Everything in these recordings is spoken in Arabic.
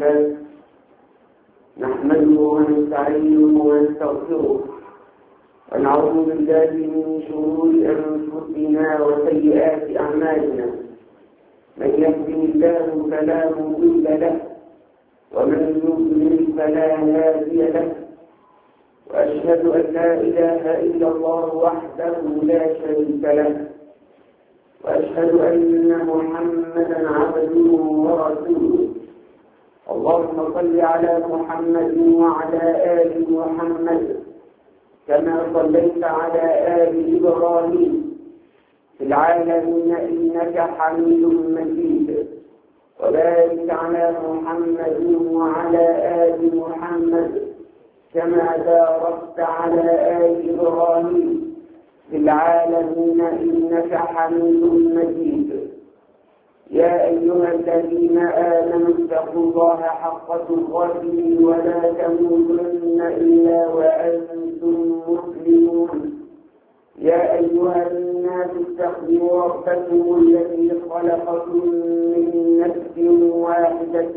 لله نحمده ونستعينه ونستغفره ونعوذ بالله من شرور أنفسنا وسيئات أعمالنا. من يهده الله فلا مضل له ومن يضلل فلا هادي له، وأشهد أن لا إله إلا الله وحده لا شريك له، وأشهد أن محمدا عبده ورسوله. اللهم صل على محمد وعلى آل محمد كما صليت على آل إبراهيم في العالمين إنك حميد مجيد، وبارك على محمد وعلى آل محمد كما باركت على آل إبراهيم في العالمين إنك حميد مجيد. يا أيها الذين آمنوا اتقوا الله حق تقاته ولا تموتن إلا وأنتم مسلمون. يا أيها الناس اتقوا ربكم الذي خلقكم من نفس واحدة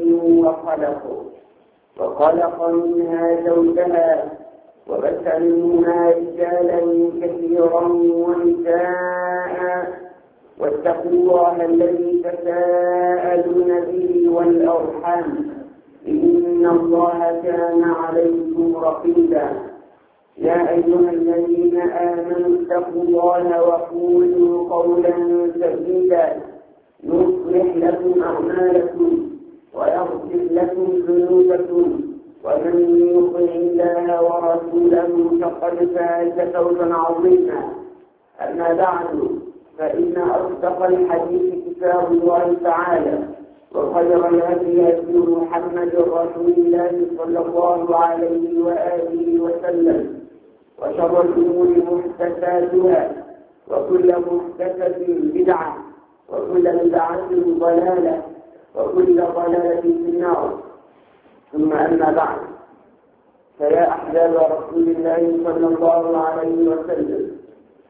وخلق منها زوجها وبث منهما رجالا كثيرا ونساء، واتقوا الله الذي تساءلون به والأرحام إن الله كان عليكم رقيبا. يا أيها الذين آمنوا اتقوا الله وقولوا قولا سديدا يصلح لكم أعمالكم ويغفر لكم ذنوبكم، ومن يطع الله ورسوله فقد فاز فوزا عظيما. أما بعد، فإن أصدق الحديث كتاب الله تعالى، وخير الهدي هدي محمد رسول الله صلى الله عليه وآله وسلم، وشر الأمور محدثاتها، وكل محدثة بدعة، وكل بدعة ضلالة، وكل ضلالة في النار. ثم أما بعد، فيا أحباب رسول الله صلى الله عليه وسلم،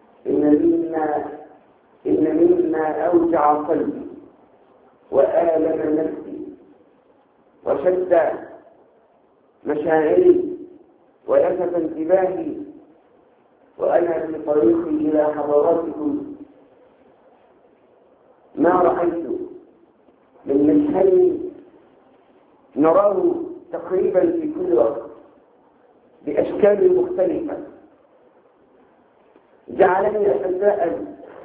إن مما أوجع قلبي وآلم نفسي وشد مشاعري ولفت انتباهي وأنا في طريقي إلى حضراتكم ما رأيت من مشهد نراه تقريبا في كل وقت بأشكال مختلفة، جعلني أتساءل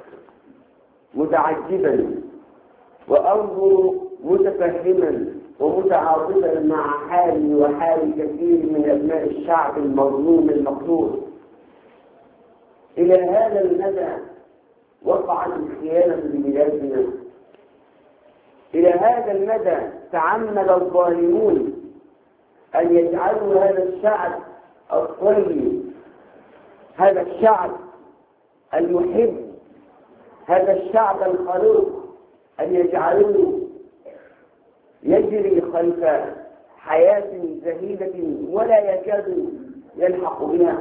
متعجبا وأنظر متفهما ومتعاطفا مع حالي وحال كثير من أبناء الشعب المظلوم المقهور. إلى هذا المدى وقعت الخيانة ببلادنا، إلى هذا المدى تعمد الظالمون أن يجعلوا هذا الشعب الطيب، هذا الشعب المحب، هذا الشعب الخلوق، أن يجعلوه يجري خلف حياة زهيدة ولا يكاد يلحق بها.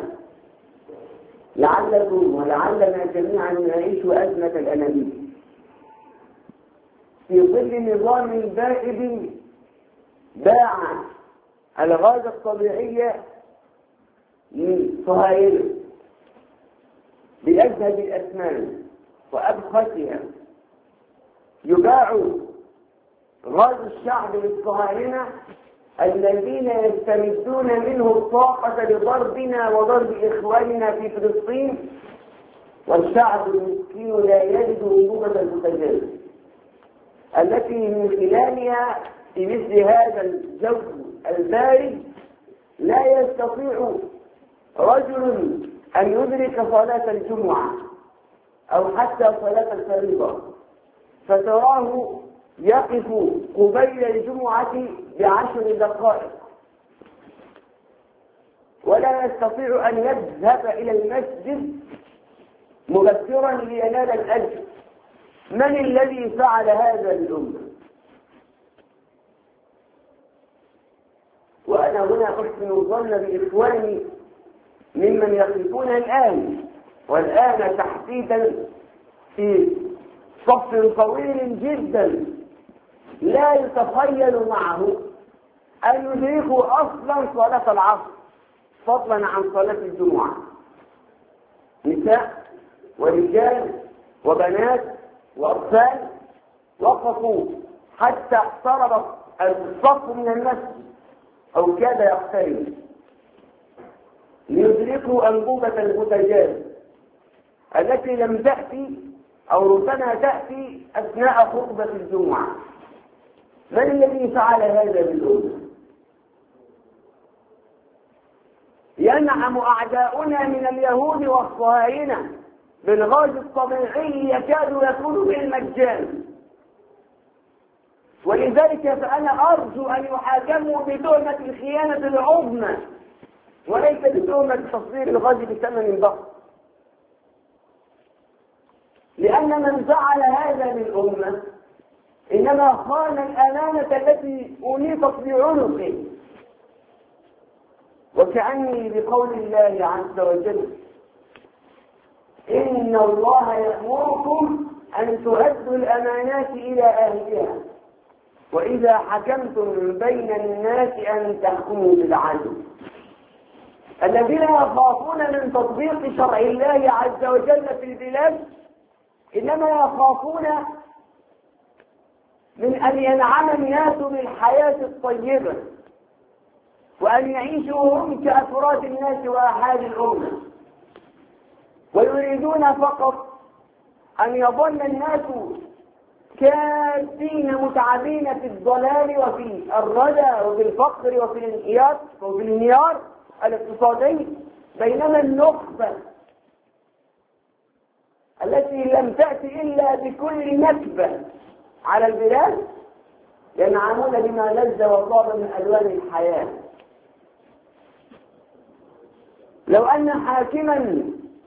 لعلكم ولعلنا جميعا نعيش أزمة الأنابيب في ظل نظام بائد باع الغاز الطبيعي للصهاينة بأجهد الأثمان وأبخسها. يباع غاز الشعب للصهاينة الذين يستمدون منه الطاقة لضربنا وضرب إخواننا في فلسطين، والشعب المسكين لا يجد رطوبة البوتاجاز التي من خلالها في مثل هذا الجو البارد لا يستطيع رجل أن يدرك صلاة الجمعة أو حتى صلاة الفريضة، فتراه يقف قبيل الجمعة ب10 دقائق ولا يستطيع أن يذهب إلى المسجد مبكرا لينال الأجر. من الذي فعل هذا للأمة؟ وأنا هنا أحسن الظن بإخواني ممن يقفون والآن تحديدا في صف طويل جدا لا يتخيل معه أن يدركوا أصلا صلاة العصر فضلا عن صلاة الجمعة. نساء ورجال وبنات وأطفال وقفوا حتى اقترب الصف من المسجد أو كاد يقترب ليدركوا أنبوبة البوتاجاز التي لم تأتي أو ربما تأتي أثناء خطبة الجمعة. من الذي فعل هذا بالأمة؟ ينعم أعداؤنا من اليهود والصهاينة بالغاز الطبيعي يكاد يكون بالمجان، ولذلك فأنا أرجو أن يحاكموا بتهمة الخيانة العظمى وليس بتهمة تصدير الغاز بثمن بخس، لأن من فعل هذا للأمة إنما خان الأمانة التي أنيطت بعنقه. وكأني بقول الله عز وجل: إن الله يأمركم أن تؤدوا الأمانات إلى أهلها وإذا حكمتم بين الناس أن تحكموا بالعدل. الذين يخافون من تطبيق شرع الله عز وجل في البلاد إنما يخافون من أن ينعم الناس بالحياة الطيبة وأن يعيشوا هم كأفراد الناس وأحد الأمة، ويريدون فقط أن يظل الناس كادين متعبين في الضلال وفي الردى وفي الفقر وفي الانهيار الاقتصادي، بينما النخبة التي لم تأتي إلا بكل نكبة على البلاد ينعمون بما لذ وطاب من ألوان الحياة. لو أن حاكما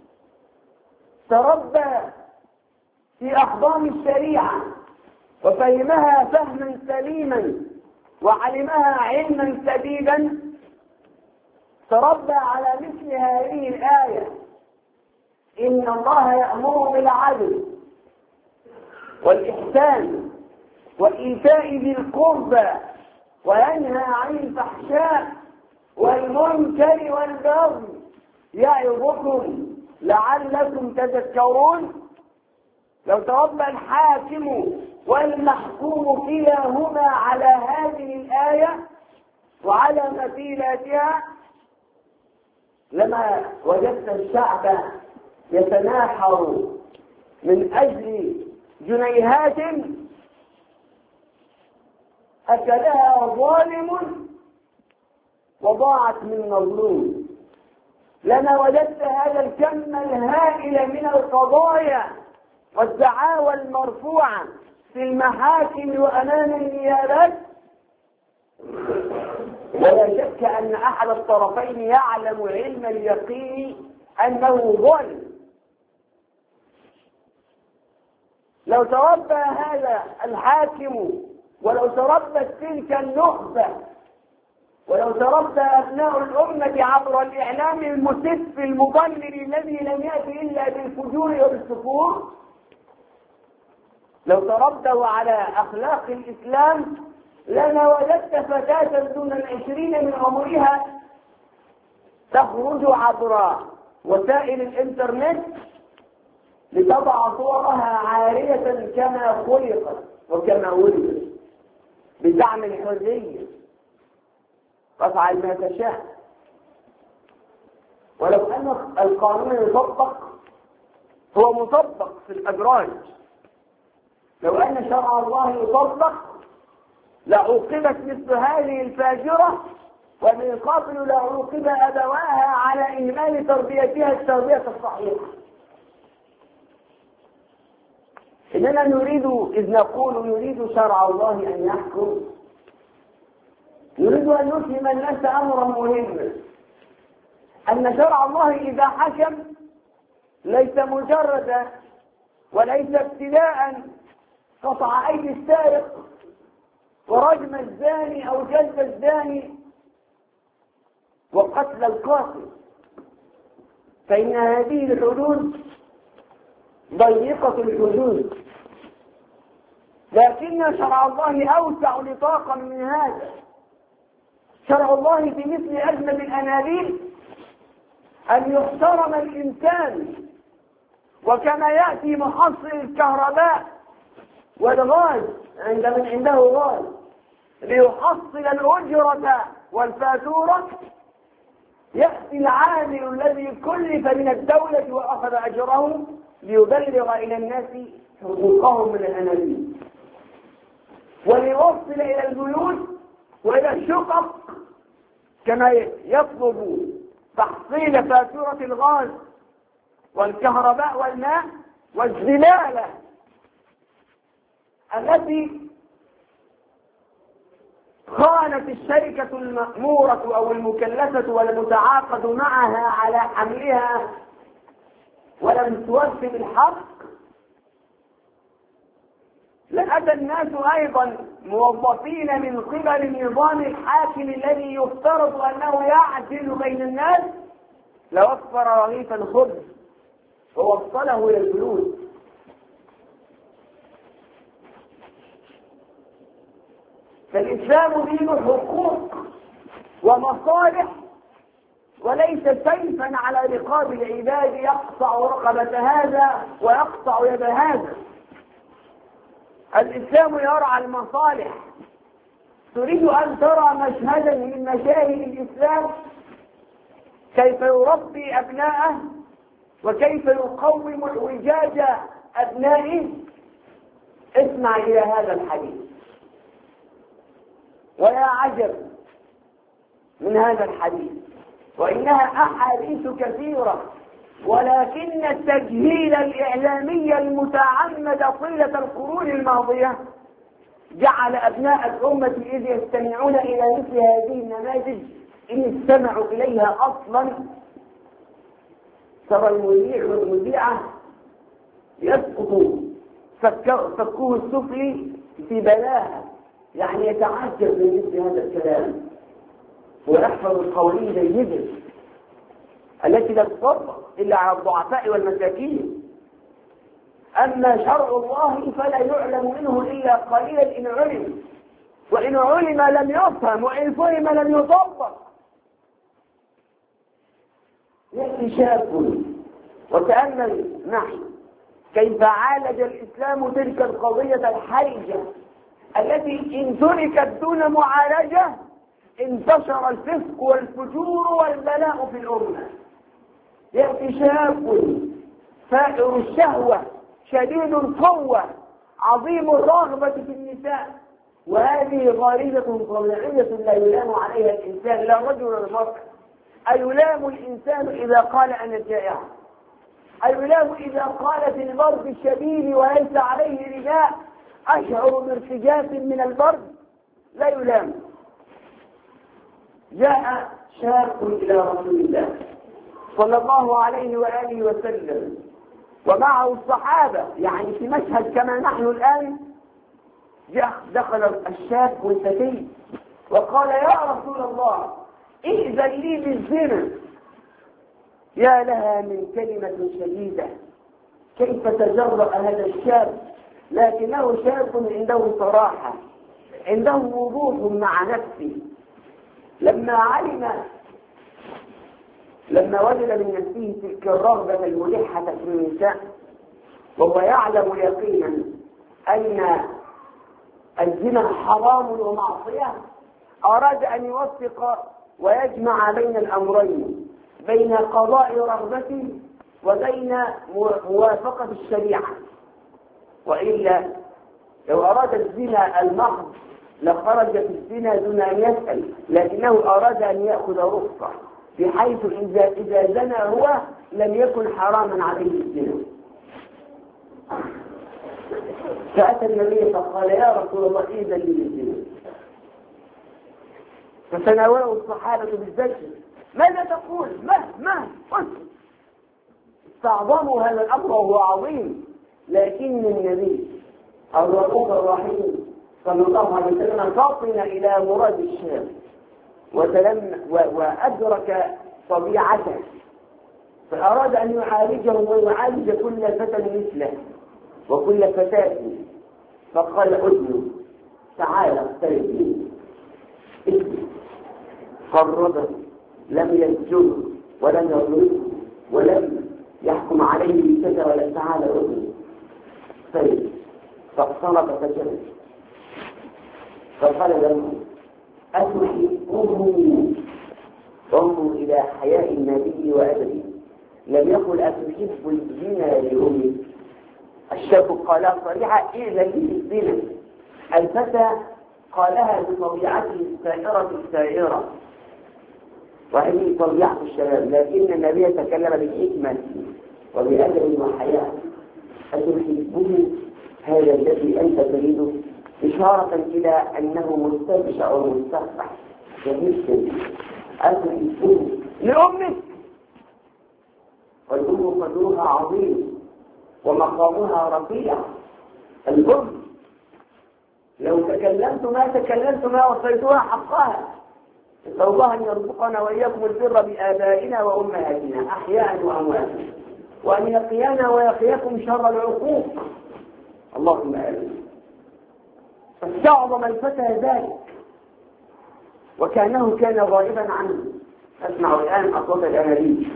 تربى في أحضان الشريعة وفهمها فهما سليما وعلمها علما سديدا تربى على مثل هذه الآية: إن الله يأمر بالعدل والإحسان وإيتاء ذي القربى وينهى عن الفحشاء والمنكر والبغي يعظكم لعلكم تذكرون. لو تربى الحاكم والمحكوم كلاهما على هذه الآية وعلى مثيلاتها لما وجدت الشعب يتناحر من أجل جنيهات أكلها ظالم وضاعت من مظلوم. لما وجدت هذا الكم الهائل من القضايا والدعاوى المرفوعة في المحاكم وأمام النيابات، ولا شك أن أحد الطرفين يعلم علم اليقين أنه ظالم. لو تربى هذا الحاكم ولو تربت تلك النخبة ولو تربى أبناء الأمة عبر الإعلام المسف المضلل الذي لم يأتي إلا بالفجور وبالسفور، لو تربوا على أخلاق الإسلام لما وجدت فتاة دون 20 من عمرها تخرج عبر وسائل الإنترنت لتضع صورها عارية كما خلقت وكما ولدت بدعم الحرية، تفعل ما تشاء. ولو أن القانون يطبق هو مطبق في الأدراج، لو أن شرع الله يطبق لعوقبت مثل هذه الفاجرة ومن قبل لعوقب أبواها على إهمال تربيتها التربية الصحيحة. إننا نريد إذ نقول نريد شرع الله أن يحكم نريد أن نفهم الناس أمرا مهما، أن شرع الله إذا حكم ليس مجرد وليس ابتلاء قطع أيدي السارق ورجم الزاني أو جلد الزاني وقتل القاتل، فإن هذه الحدود ضيقة الحدود، لكن شرع الله أوسع نطاقا من هذا. شرع الله في مثل أجمل الأنابيب أن يحترم الإنسان، وكما يأتي محصل الكهرباء والغاز عند من عنده غاز ليحصل الأجرة والفاتورة، يأتي العامل الذي كلف من الدولة وأخذ أجره ليبلغ إلى الناس حقوقهم من الأنابيب، وليوصل إلى البيوت وإلى الشقق كما يطلب تحصيل فاتورة الغاز والكهرباء والماء والزبالة التي خانت الشركة المأمورة أو المكلفة والمتعاقد معها على حملها ولم توفي بالحق. لأتى الناس أيضا موظفين من قبل النظام الحاكم الذي يفترض أنه يعدل بين الناس، لوفر رغيف الخبز ووصله إلى البيوت. فالإسلام دين حقوق ومصالح وليس سيفا على رقاب العباد يقطع رقبة هذا ويقطع يد هذا. الإسلام يرعى المصالح. تريد أن ترى مشهدا من مشاهد الإسلام كيف يربي أبناءه وكيف يقوم اعوجاج أبنائه؟ اسمع إلى هذا الحديث. ويا عجب من هذا الحديث، وإنها أحاديث كثيرة، ولكن التجهيل الإعلامي المتعمد طيلة القرون الماضية جعل أبناء الأمة إذ يستمعون إلى مثل هذه النماذج إن استمعوا إليها أصلا ترى المذيع والمذيعة يسقط فكوه السفلي في بلاها، يعني يتعجب من مثل هذا الكلام ويحفظ القوانين جيدا التي لا تطبق إلا على الضعفاء والمساكين. أما شرع الله فلا يعلم منه إلا قليلا إن علم، وإن علم لم يفهم، وإن فهم لم يطبق. يأتي شاب وتأمل معي كيف عالج الإسلام تلك القضية الحرجة التي إن تركت دون معالجة انتشر الفسق والفجور والبلاء في الأمة. يأتي شاب فائر الشهوة شديد القوة عظيم الرغبة في النساء، وهذه غريزة طبيعية لا يلام عليها الإنسان، لا رجل ولا امرأة. أيلام الإنسان إذا قال أنا جائع؟ أيلام إذا قال في البرد الشديد وليس عليه رداء أشعر بارتجاف من البرد؟ لا يلام. جاء شاب إلى رسول الله صلى الله عليه وآله وسلم ومعه الصحابة، يعني في مشهد كما نحن الآن. دخل الشاب والفتي وقال يا رسول الله ائذن لي بالزنا. يا لها من كلمة شديدة، كيف تجرأ هذا الشاب، لكنه شاب عنده صراحة، عنده وضوح مع نفسه. لما وجد من نفسه تلك الرغبة الملحة في النساء، وهو يعلم يقينا أن الزنا حرام ومعصية، أراد أن يوفق ويجمع بين الأمرين، بين قضاء رغبته وبين موافقة الشريعة. وإلا لو أراد الزنا المحض لخرج في الزنا دون أن يسأل، لكنه أراد أن يأخذ رخصة بحيث إذا زنى هو لم يكن حراما عليه الزنا. فأتى النبي فقال يا رسول الله إذن لي بالزنا. فتناوله الصحابة بالزجر ماذا تقول؟ ما استعظموا هذا الأمر وهو عظيم، لكن النبي الرؤوف الرحيم صلى الله عليه وسلم فطن إلى مراد الشاب وأدرك طبيعته، فأراد أن يعالجه ويعالج كل فتى مثله وكل فتاة. فقال أذن تعالى اقترب مني. قربه لم يسجد ولم يضربه ولم يحكم عليه بالكذا ولا تعالى رضي طيب فاقترب فجلس فقال له أتحبه انظر إلى حياء النبي وأدبه لم يقل أتحب الزنا لأمي الشاب قالها صريحة إذا للزنا الفتى قالها بطبيعته السائرة وهذه طبيعة الشباب لكن النبي تكلم بحكمة وبأدب وحياء أتحبه هذا الذي أنت تريده إشارة إلى أنه مستبشع ومستفح جميل أتحبه لأمك والأم قدرها عظيم ومقامها رفيع الأم لو تكلمت ما وصيتها حقها نسأل الله أن يرزقنا وإياكم البر بآبائنا وأمهاتنا أحياء وأمواتا وأن يقينا ويقيكم شر العقوق اللهم آمين فاستعظم الفتى ذلك وكأنه كان غائبا عنه أسمع الآن أصوات الأنابيب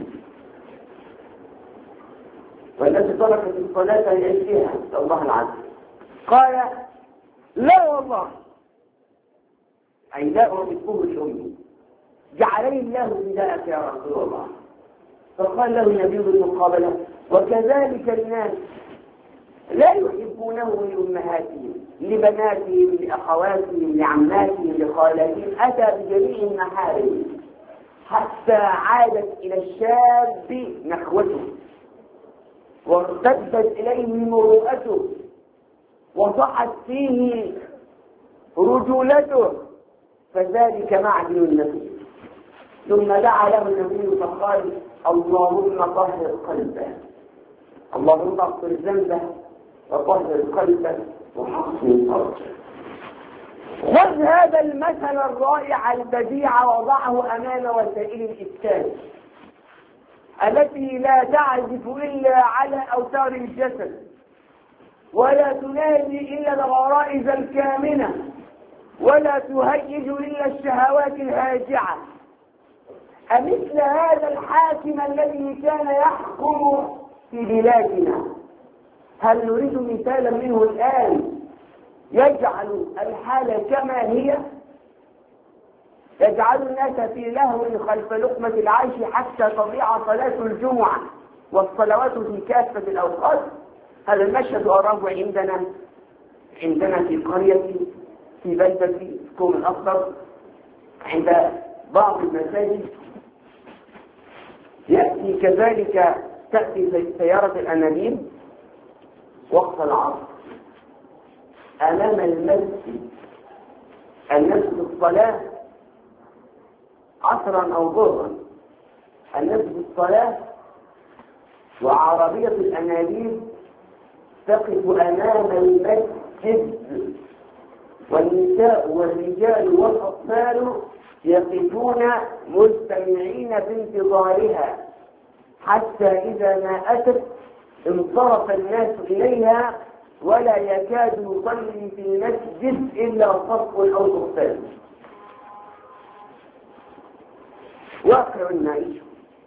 والتي تركت الصلاة لأجلها نسأل الله العافية قال لا والله أي لا أحبه لأمي جعلني الله فداءك يا رسول الله فقال له النبي بالمقابلة وكذلك الناس لا يحبونه لأمهاتهم لبناتهم لأخواتهم لعماتهم لخالاتهم أتى بجميع المحارم حتى عادت إلى الشاب نخوته وارتدت إليه مروءته وصحت فيه رجولته فذلك معدن النبي ثم دعا له النبي فقال اللهم طهر قلبه اللهم اغفر ذنبه وطهر قلبه وحسن فرجه خذ هذا المثل الرائع البديع وضعه امام وسائل الاسكان التي لا تعزف الا على اوتار الجسد ولا تنادي الا الغرائز الكامنه ولا تهيج الا الشهوات الهاجعه أمثل هذا الحاكم الذي كان يحكم في بلادنا هل نريد مثالا منه الآن يجعل الحالة كما هي يجعل الناس في لهو خلف لقمة العيش حتى تضيع صلاة الجمعة والصلوات في كافة الأوقات هذا المشهد أراه عندنا في قرية في بلدة كوم الأخضر عند بعض المساجد يأتي كذلك تأتي سيارة الأنابيب وقت العصر أمام المسجد الناس في الصلاة عصرا أو ظهرا الناس في الصلاة وعربية الأنابيب تقف أمام المسجد والنساء والرجال والأطفال يقفون مستمعين في انتظارها حتى إذا ما أتت انصرف الناس إليها ولا يكاد يصلي في المسجد إلا صف أو صفان واقع النعيش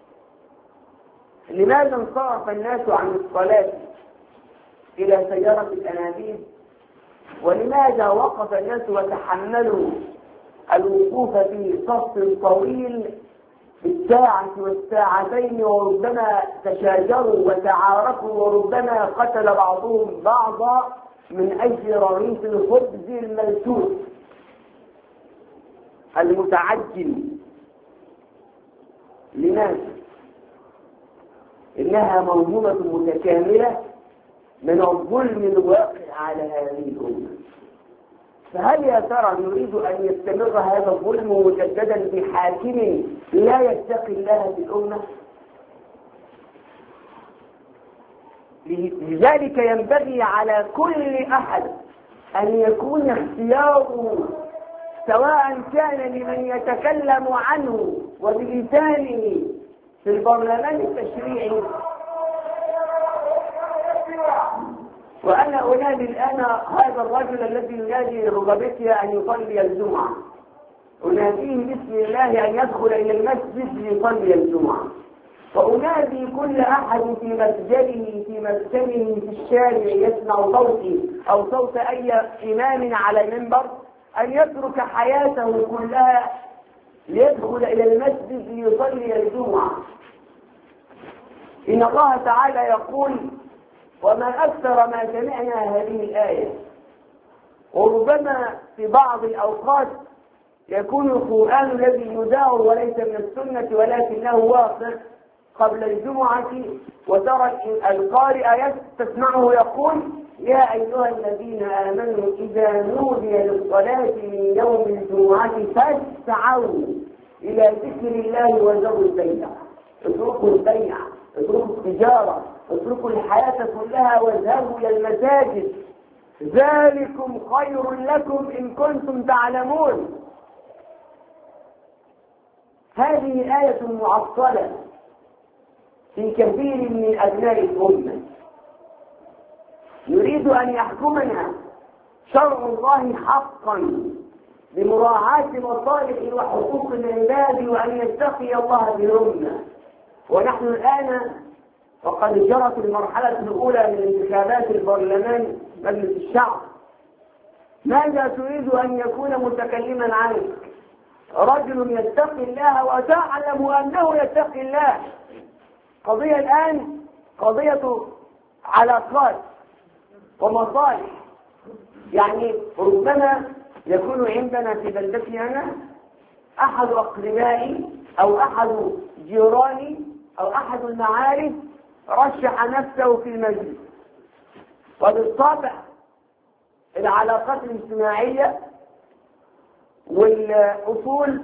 لماذا انصرف الناس عن الصلاة إلى سيارة الأنابيب ولماذا وقف الناس وتحملوا الوقوف في صف طويل بالساعة والساعتين وربما تشاجروا وتعارفوا وربما قتل بعضهم بعضا من أجل رغيف الخبز الملتوت المتعجل لماذا؟ إنها موهبة متكاملة من الظلم الواقع على هذه الأمة فهل يا ترى نريد أن يستمر هذا الظلم مجددا بحاكم لا يتقي الله في الأمة؟ لذلك ينبغي على كل أحد أن يكون اختياره سواء كان لمن يتكلم عنه وبلسانه في البرلمان التشريعي وأنا أنادي الآن هذا الرجل الذي ينادي رغبتي أن يصلي الجمعة أناديه باسم الله أن يدخل إلى المسجد ليصلي الجمعة، فأنادي كل أحد في مسجده في مسكنه في الشارع يسمع صوتي أو صوت أي إمام على المنبر أن يترك حياته كلها ليدخل إلى المسجد ليصلي الجمعة. إن الله تعالى يقول: وما أكثر ما سمعنا هذه الآية. وربما في بعض الأوقات يكون القرآن الذي يدار وليس من السنة ولكنه واقع قبل الجمعة، وترى القارئ تسمعه يقول: يا أيها الذين آمنوا إذا نودي للصلاة من يوم الجمعة فاسعوا إلى ذكر الله وذروا البيع. اتركوا البيع، اتركوا التجارة، اتركوا الحياة كلها واذهبوا إلى المساجد، ذلكم خير لكم إن كنتم تعلمون. هذه آية معطلة في كثير من أبناء الأمة، يريد أن يحكمنا شرع الله حقا بمراعاة مصالح وحقوق العباد وأن يتقي الله بالأمة. ونحن الآن وقد جرت المرحلة الأولى من انتخابات البرلمان مجلس الشعب. ماذا تريد أن يكون متكلما عنك؟ رجل يتقي الله وتعلم أنه يتقي الله. قضية الآن قضية علاقات ومصالح. يعني ربما يكون عندنا في بلدتي أنا أحد أقربائي أو أحد جيراني أو أحد المعارف رشح نفسه في المجلس، وبالطبع العلاقات الاجتماعية والأصول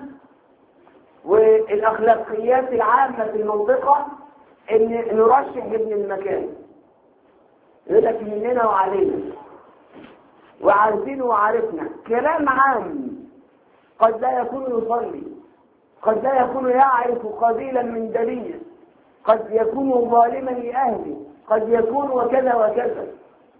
والأخلاقيات العامة في المنطقة إن نرشح ابن المكان. يقول لك مننا وعلينا وعارفين وعارفنا، كلام عام. قد لا يكون يصلي، قد لا يكون يعرف قليلا من دليل، قد يكون ظالما لأهله، قد يكون وكذا وكذا.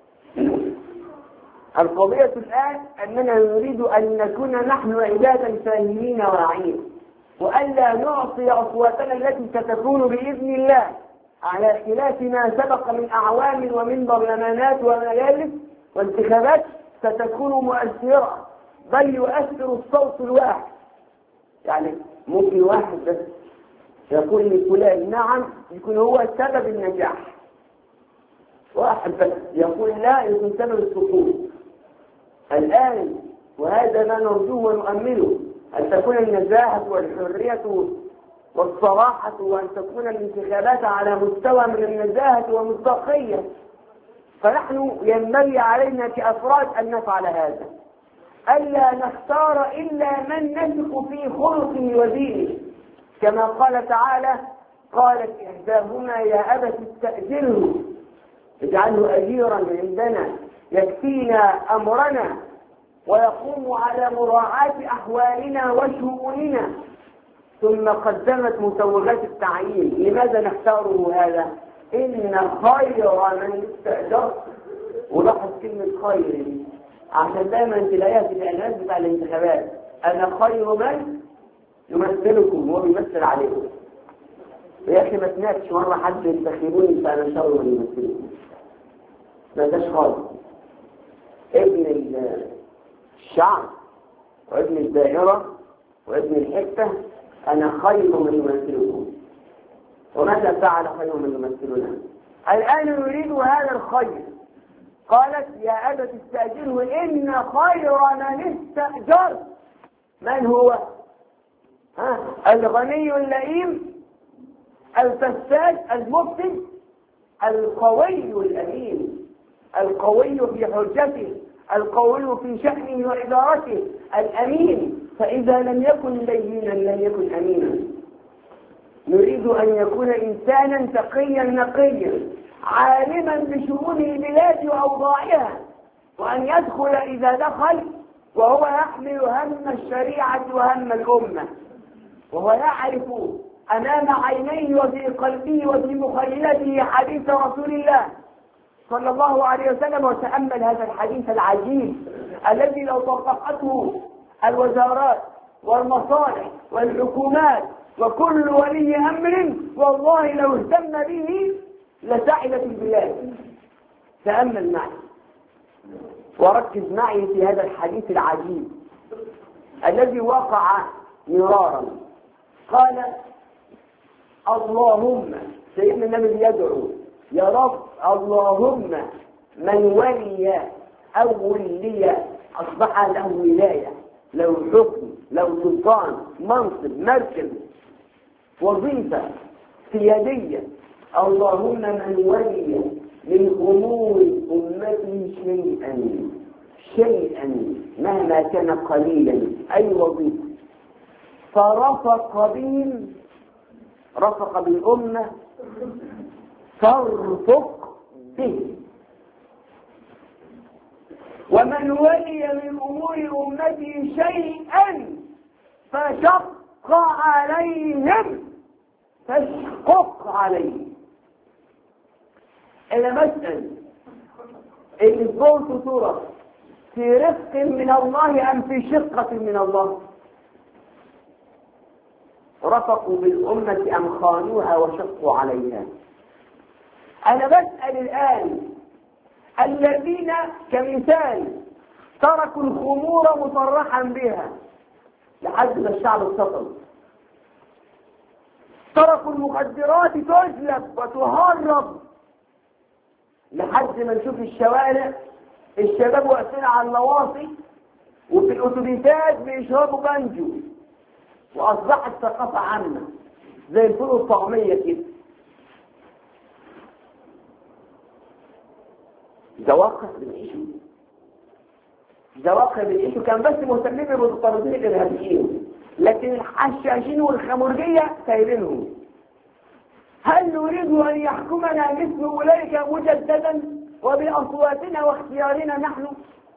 القضية الآن أننا نريد أن نكون نحن عبادا فاهمين واعين، وألا نعطي أصواتنا التي ستكون بإذن الله على خلاف ما سبق من أعوام ومن برلمانات ومجالس وانتخابات ستكون مؤثرة، بل يؤثر الصوت الواحد. يعني ممكن واحد بس يقول لفلان نعم يكون هو سبب النجاح، واحد بس يقول لا يكون سبب السقوط. الآن وهذا ما نرجوه ونؤمله، أن تكون النزاهة والحرية والصراحة، وأن تكون الانتخابات على مستوى من النزاهة والمصداقية. فنحن ينبغي علينا كأفراد أن نفعل هذا، ألا نختار إلا من نثق في خلقه ودينه، كما قال تعالى: قالت إحداهما يا أبت استأجره اجعله أجيرا عندنا يكفينا أمرنا ويقوم على مراعاة أحوالنا وشؤوننا. ثم قدمت مسوغات التعيين. لماذا نختاره هذا؟ إن خير من استأجر، ولاحظ كلمة خير دي عشان دايما تلاقيها في الإعلانات بتاع الانتخابات: أنا خير من يمثلكم، هو بيمثل عليكم. يا أخي ما سمعتش مرة حد ينتخبوني فأنا شر من يمثلكم، ما داش خالص. ابن الشعب وابن الدائرة وابن الحتة أنا خير من يمثلكم. وماذا فعل خير من يمثلنا؟ الآن نريد هذا الخير. قالت يا أبت استأجره إن خير من استأجر. من هو؟ الغني اللئيم الفساد المفسد، القوي الأمين، القوي في حجته، القوي في شأنه وإدارته، الأمين. فإذا لم يكن لينا لم يكن أمينا. نريد أن يكون إنسانا تقيا نقيا عالما بشؤون البلاد وأوضاعها، وأن يدخل إذا دخل وهو يحمل هم الشريعة وهم الأمة، وهو يعرف أمام عينيه وفي قلبه وفي مخيلته حديث رسول الله صلى الله عليه وسلم. وتأمل هذا الحديث العجيب الذي لو طبقته الوزارات والمصالح والحكومات وكل ولي أمر والله لو اهتم به لسعدت البلاد. تأمل معي وركز معي في هذا الحديث العجيب الذي وقع مرارا. قال اللهم، سيدنا النبي يدعو يا رب اللهم من ولي أو ولي أصبح له ولاية، له حكم، له سلطان، منصب، مركز، وظيفة سيادية. اللهم من ولي من أمور أمتي شيئا مهما كان قليلا، أي وظيفة، فرفق بهم، رفق بالأمة، فارفق به. ومن ولي من أمور أمتي شيئا فشق عليهم فاشقق عليهم. إلى مسألة الكون صورة في رفق من الله أم في شقة من الله؟ رفقوا بالأمة أم خانوها وشقوا عليها؟ أنا بسأل الآن الذين كمثال تركوا الخمور مصرحا بها لحد ما الشعب اتصل، تركوا المخدرات تجلب وتهرب لحد ما نشوف الشوارع الشباب واقفين على النواصي وفي الأتوبيسات بيشربوا بانجو، وأصبحت ثقافة عامة زي الفول والطعمية كده. ده واقع بنعيشه كان بس مهتمين بالمتطرفين الإرهابيين، لكن الحشاشين والخمرجية سايبينهم. هل نريد أن يحكمنا مثل أولئك مجددا وبأصواتنا واختيارنا نحن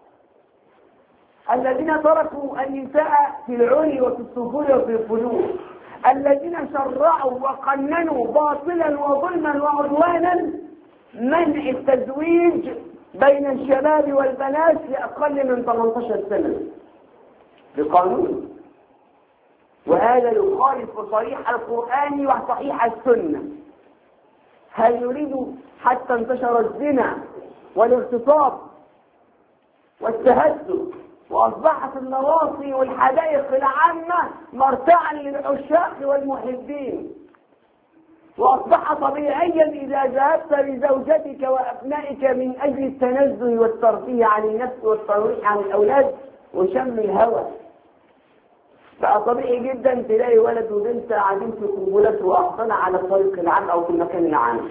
الذين تركوا النساء في العري وفي السفور وفي الفجور، الذين شرعوا وقننوا باطلا وظلما وعدوانا منع التزويج بين الشباب والبنات لأقل من 18 سنة بقانون، وهذا يخالف صريح القرآن وصحيح السنة. هل نريد حتى انتشر الزنا والاغتصاب والتهدد وأصبحت النواصي والحدائق العامة مرتعا للعشاق والمحبين، وأصبح طبيعيا إذا ذهبت بزوجتك وأبنائك من أجل التنزه والترفيه عن النفس والترويح عن الأولاد وشم الهوى، بقى طبيعي جدا تلاقي ولد وبنت قاعدين في قنبلات وأحصنة على الطريق العام أو في المكان العام.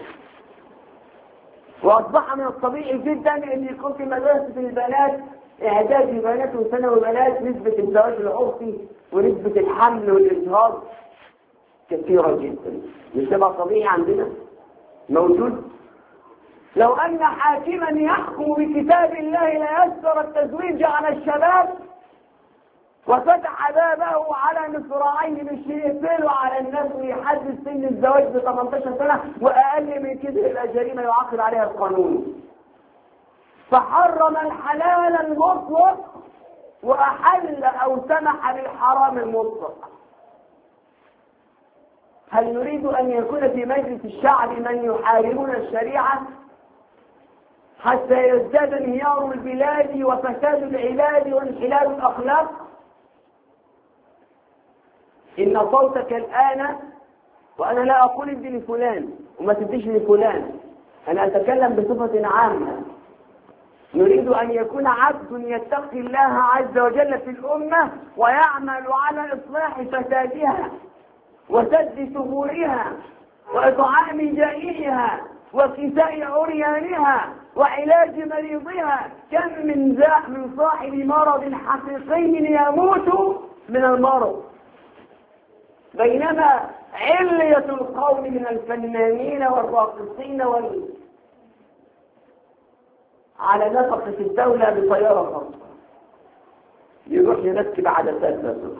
وأصبح من الطبيعي جدا أن يكون في مدرسة البنات إعدادي بنات وثانوي بنات نسبة الزواج العرفي ونسبة الحمل والإجهاض كثيرة جدا. مش ده بقى طبيعي عندنا موجود؟ لو أن حاكما يحكم بكتاب الله ليسر التزويج على الشباب وفتح بابه على مصراعيه بالشيء على الناس ويحدد سن الزواج ب 18 سنة وأقل من كده يبقى جريمة يعاقب عليها القانون. فحرم الحلال المطلق وأحل أو سمح بالحرام المطلق. هل نريد أن يكون في مجلس الشعب من يحاربون الشريعة حتى يزداد انهيار البلاد وفساد العباد وانحلال الأخلاق؟ إن صوتك الآن، وأنا لا أقول ادي لفلان وما تديش لفلان، أنا أتكلم بصفة عامة. نريد أن يكون عبد يتقي الله عز وجل في الأمة ويعمل على إصلاح فسادها وسد ثغورها وإطعام جائعها وكساء عريانها وعلاج مريضها. كم من صاحب مرض حقيقي يموت من المرض، بينما علية القوم من الفنانين والراقصين على نفقة الدولة بطيارة خاصة يروح يركب عدسات بس.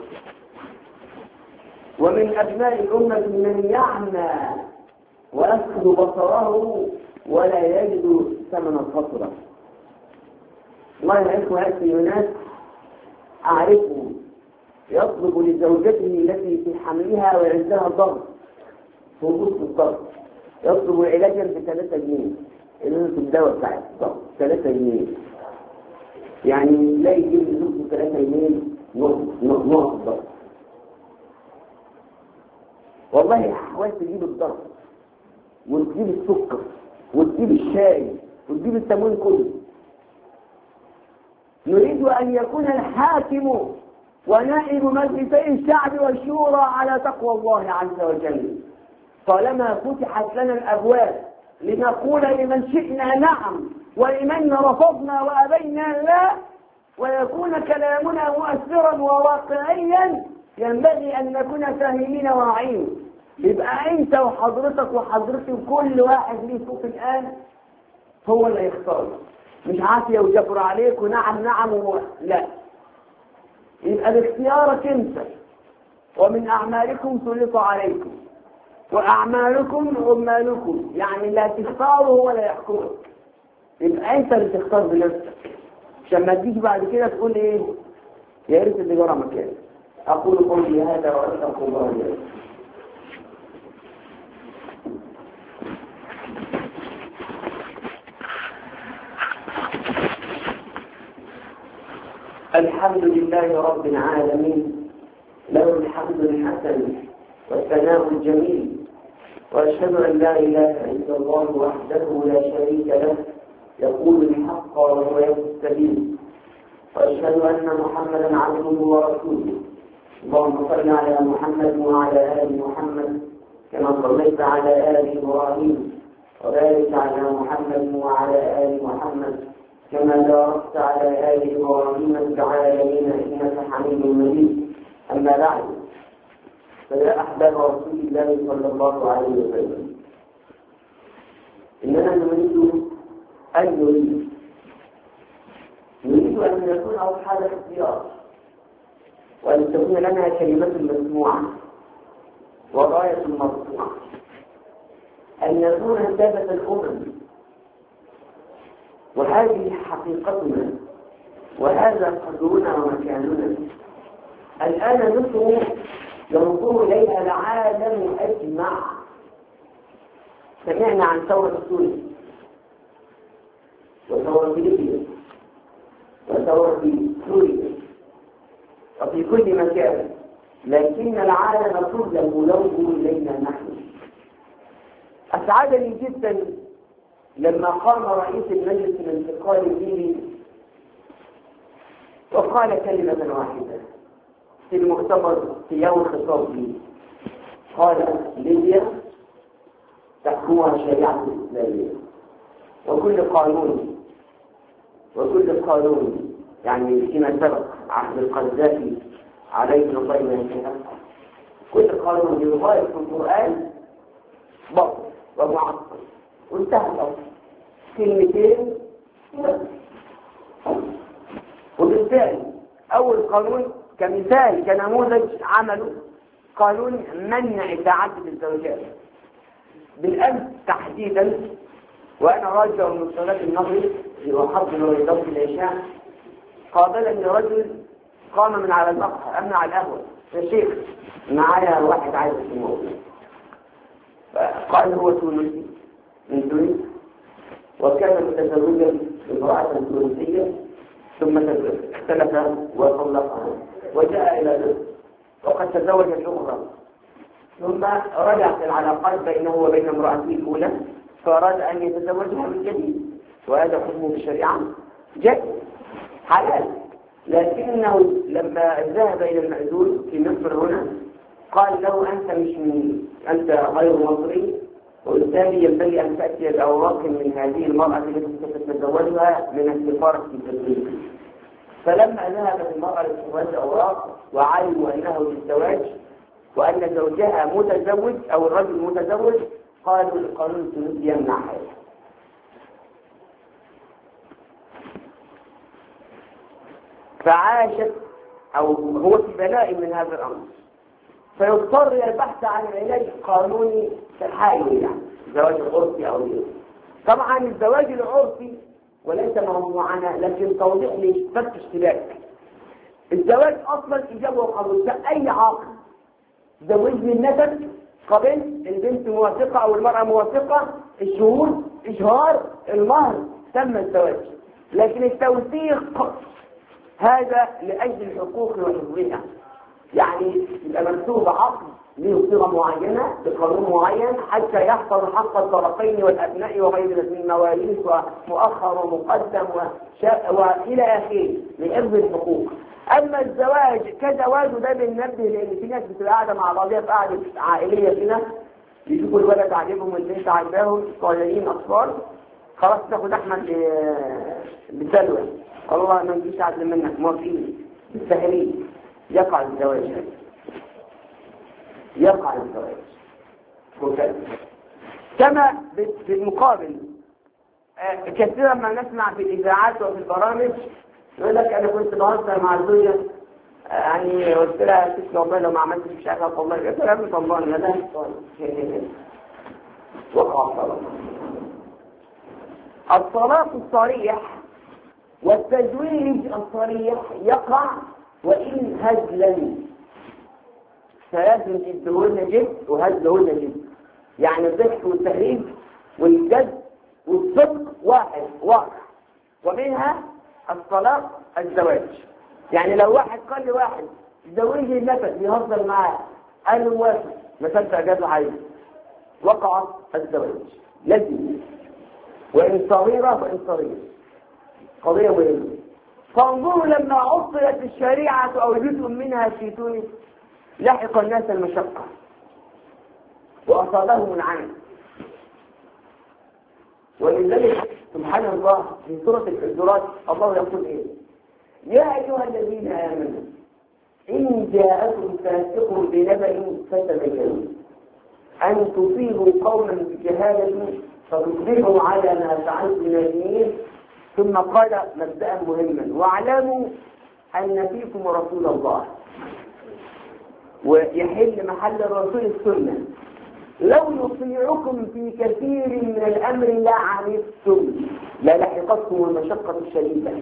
ومن أبناء الأمة من يعمى ويفقد بصره ولا يجد ثمن الخطرة. الله يعرفه هذه الناس أعرفهم يطلب لزوجته التي في حملها وعندها ضغط وجود الضغط، يطلب علاجا ب3 جنيه، اللي في الدواء بتاع الضغط 3 جنيه، يعني لا يجيب لزوجته 3 جنيه نوع الضغط. والله حاولت تجيب الضغط وتجيب السكر وتجيب الشاي وتجيب التموين كله. نريد أن يكون الحاكم ونائب مجلسي الشعب والشورى على تقوى الله عز وجل. طالما فتحت لنا الأبواب لنقول لمن شئنا نعم ولمن رفضنا وأبينا لا، ويكون كلامنا مؤثرا وواقعيا، ينبغي أن نكون فاهمين واعين. يبقى أنت وحضرتك وحضرتك كل واحد ليه صوت الآن هو اللي يختار، مش عافية وجبر عليك ونعم لا، يبقى باختيارك انت. ومن أعمالكم سلط عليكم وأعمالكم عمالكم، يعني لا تختاروا ولا يحكمك، يبقى انت اللي تختار بنفسك، عشان ما تجيش بعد كده تقول ايه يا ريت اللي جرى مكاني. أقول قولي هذا وأستغفر الله لي. الحمد لله رب العالمين، له الحمد الحسن والثناء الجميل، وأشهد أن لا إله إلا الله وحده لا شريك له يقول الحق وهو يهدي السبيل، وأشهد أن محمدا عبده ورسوله. اللهم صل على محمد وعلى آل محمد كما صليت على آل إبراهيم، وبارك على محمد وعلى آل محمد كما باركت على آل إبراهيم في العالمين إنك حميد مجيد. أما بعد، فيا أحباب رسول الله صلى الله عليه وسلم، إننا نريد أن نكون أصحاب اختيار، وأن تكون لنا كلمة مسموعة وراية مرفوعة، أن نكون سادة الأمم، وهذه حقيقتنا وهذا قدرنا ومكاننا. الآن مصر ينظر إليها العالم أجمع. سمعنا عن ثورة سوريا وثورة ليبيا وثورة سوريا وفي كل مكان، لكن العالم كله ينظر إلينا نحن. أسعدني جدا لما قام رئيس المجلس الانتقالي الليبي وقال كلمة واحدة في المؤتمر في يوم خطاب لي، قال: ليبيا تحكمها الشريعة الإسلامية، وكل قانون يعني فيما سبق عهد القذافي عليه الله ينتهى، كل قانون يغير في القرآن باطل ومعطل، وانتهى الأمر. كلمتين وبالتالي أول قانون كمثال كنموذج عمله قانون منع تعدد الزوجات. بالأمس تحديدا وأنا راجع من صلاة المغرب وحضر لضبط العشاء، قابلني رجل قام من على المقهى أمن على القهوة: يا شيخ معايا واحد عايز الموضوع. فقال هو تونسي من تونس، وكان متزوجا بامرأة تونسية، ثم اختلف وطلقها وجاء إلى مصر وقد تزوج أخرى، ثم رجعت العلاقات بينه وبين امرأته الأولى، فأراد أن يتزوجها من جديد، وهذا حكمه بالشريعة جائز حلال. لكنه لما ذهب إلى المأذون في مصر هنا قال له: أنت غير مصري، وبالتالي ينبغي أن تأتي بأوراق من هذه المرأة التي ستتزوجها من السفارة في التدريب. فلما ذهبت المرأة لتزوج الأوراق وعلموا أنه للزواج وأن زوجها متزوج أو الرجل متزوج، قالوا القانون التونسي يمنع هذا. فعاشت أو هو في بلاء من هذا الأمر، فيضطر إلى البحث عن علاج قانوني تحايلي، يعني الزواج العرفي أو غيره. طبعا الزواج العرفي وليس موضوعنا، لكن توضيح لشبكة اشتباك. الزواج أصلا إجابة وقبول، فأي عاقل زوجني النسب قبلت، البنت موافقة أو المرأة موافقة، الشهود إشهار المهر، تم الزواج. لكن التوثيق هذا لأجل الحقوق وحفظها، يعني يبقى مكتوب عقد له صيغة معينة بقانون معين حتى يحفظ حق الطرفين والأبناء وغير من المواريث ومؤخر ومقدم وإلى آخره لحفظ الحقوق. أما الزواج كزواج ده بننبه، لأن في ناس بتبقى قاعدة مع بعضها في قعدة عائلية كده، يشوفوا الولد عاجبهم والبنت عاجباهم، صغيرين أطفال، خلاص تاخد أحمد بسلوى، والله ما نجيش عدل منك، موافقين بالسهلين، يقع الزواج. يقع الزواج وكذا. كما بالمقابل كثيرا ما نسمع في الإذاعات وفي البرامج يقول لك أنا كنت بهزر مع الزوجة، يعني قلت لها تسلم والله لو ما عملتش مش عارفة والله، قلت لها ابني طلعني، لا وقع الطلاق. الطلاق الصريح والتزويج الصريح يقع وإن هزلا، فلازم جدهن جد وهزلهن جد، يعني الضحك والتهريج والجد والصدق واحد واقع. ومنها الطلاق الزواج، يعني لو واحد قال لواحد زوجي النفس يهزر معاه، قال له موافق، ما صدق جاته عايز، وقع الزواج لازم، وإن صغيرة وإن صغيرة، قضية مهمة. فانظروا لما عطلت الشريعة أو جزء منها في تونس لحق الناس المشقة وأصابهم العنف. ولذلك سبحان الله في سورة الحجرات الله يقول إيه؟ يا أيها الذين آمنوا إن جاءكم فاسق بنبأ فتبينوا أن تصيبوا قوما بجهالة فتصبحوا على ما فعلتم نادمين. ثم قال مبدأ مهما واعلموا أن فيكم رسول الله، ويحل محل الرسول السنة، لو يطيعكم في كثير من الأمر لعنتم للحقتكم المشقة الشديدة،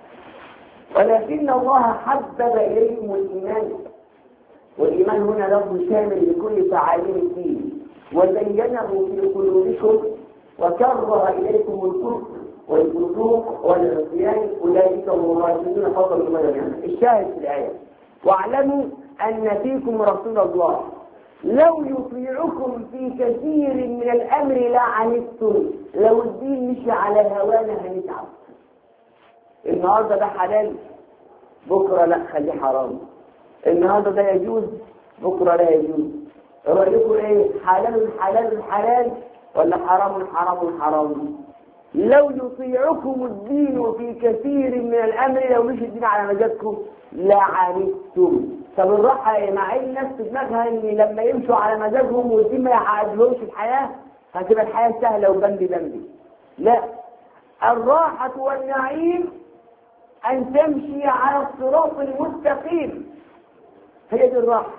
ولكن الله حبب إليكم الإيمان، والإيمان هنا لفظ شامل لكل تعاليم الدين، وزينه في قلوبكم وكره إليكم الكفر والفسوق والعصيان أولئك هم الراشدون فضلا من الله. الشاهد في الآية واعلموا أن فيكم رسول الله لو يطيعكم في كثير من الأمر لعنتم، لو الدين مشي على هوانا هنتعب. النهارده ده حلال بكره لا خليه حرام، النهارده ده يجوز بكره لا يجوز. رأيكم ايه؟ حلال حلال حلال ولا حرام حرام حرام؟ لو يطيعكم الدين في كثير من الأمر، لو مش الدين على مزاجكم لعنتم. طب الراحة مع ان الناس في دماغها ان لما يمشوا على مزاجهم والدين ما يحققلهمش الحياة هتبقى الحياة سهلة وبندي بندي. لا، الراحة والنعيم أن تمشي على الصراط المستقيم، هي دي الراحة.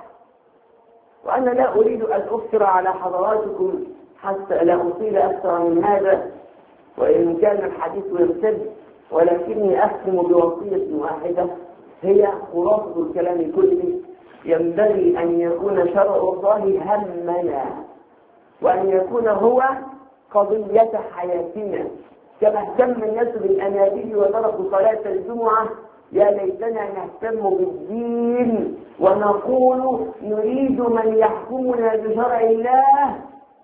وأنا لا أريد أن أفتر على حضراتكم حتى لا أطيل أكثر من هذا، وإن كان الحديث يرتد، ولكني أختم بوصية واحدة هي خلاصة الكلام كله. ينبغي أن يكون شرع الله همنا، وأن يكون هو قضية حياتنا، كما اهتم الناس بالأنابيب وتركوا صلاة الجمعة. يا ليتنا نهتم بالدين ونقول نريد من يحكمنا بشرع الله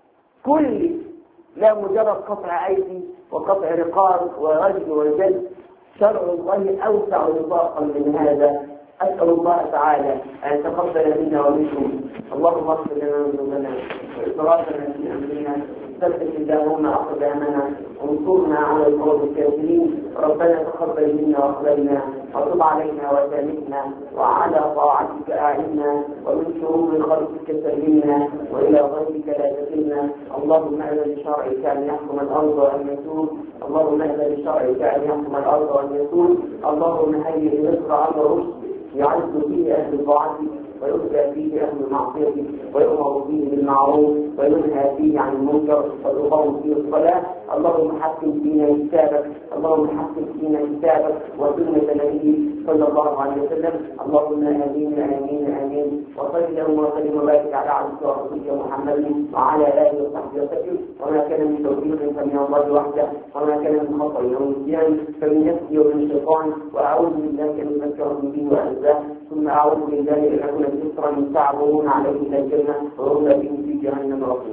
كله، لا مجرد قطع أيدي وقطع رقاب ورجل وجلد. شرع الله أوسع نطاقا من هذا. أسأل الله تعالى أن يتقبل منا ومنكم. اللهم اغفر لنا ذنوبنا وإسرافنا في أمرنا، ثبت اللهم أقدامنا وانصرنا على القوم الكافرين. ربنا تقبل منا واقبلنا وتب علينا وسامحنا، وعلى طاعتك أعنا، ومن شرور خلقك سلمنا، وإلى غيرك لا تكلنا. اللهم أذن لشرعك أن يحكم الأرض وأن يسود، اللهم أذن لشرعك أن يحكم الأرض وأن يسود. اللهم هيئ مصر أمر رشد يعز فيه أهل طاعتك ويؤتى فيه أهل المعصية ويؤمر فيه بالمعروف وينهى فيه عن المنكر ويقام فيه الصلاة. اللهم حكم فينا كتابك، اللهم حكم فينا كتابك وسنة نبيك صلى الله عليه وسلم. اللهم آمين آمين آمين. وصل اللهم وسلم وبارك على عبدك ورسولك محمد وعلى آله وصحبه وسلم. وما كان من توفيق فمن الله وحده، وما كان من خطأ أو نسيان فمن نفسي ومن الشيطان، وأعوذ بالله أن أذكركم به وأنساه، ثم أعوذ بالله أن أكون كسرا تعبرون عليه إلى الجنة وهم به في جهنم رسول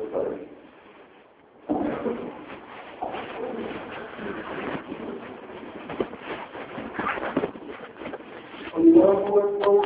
الله.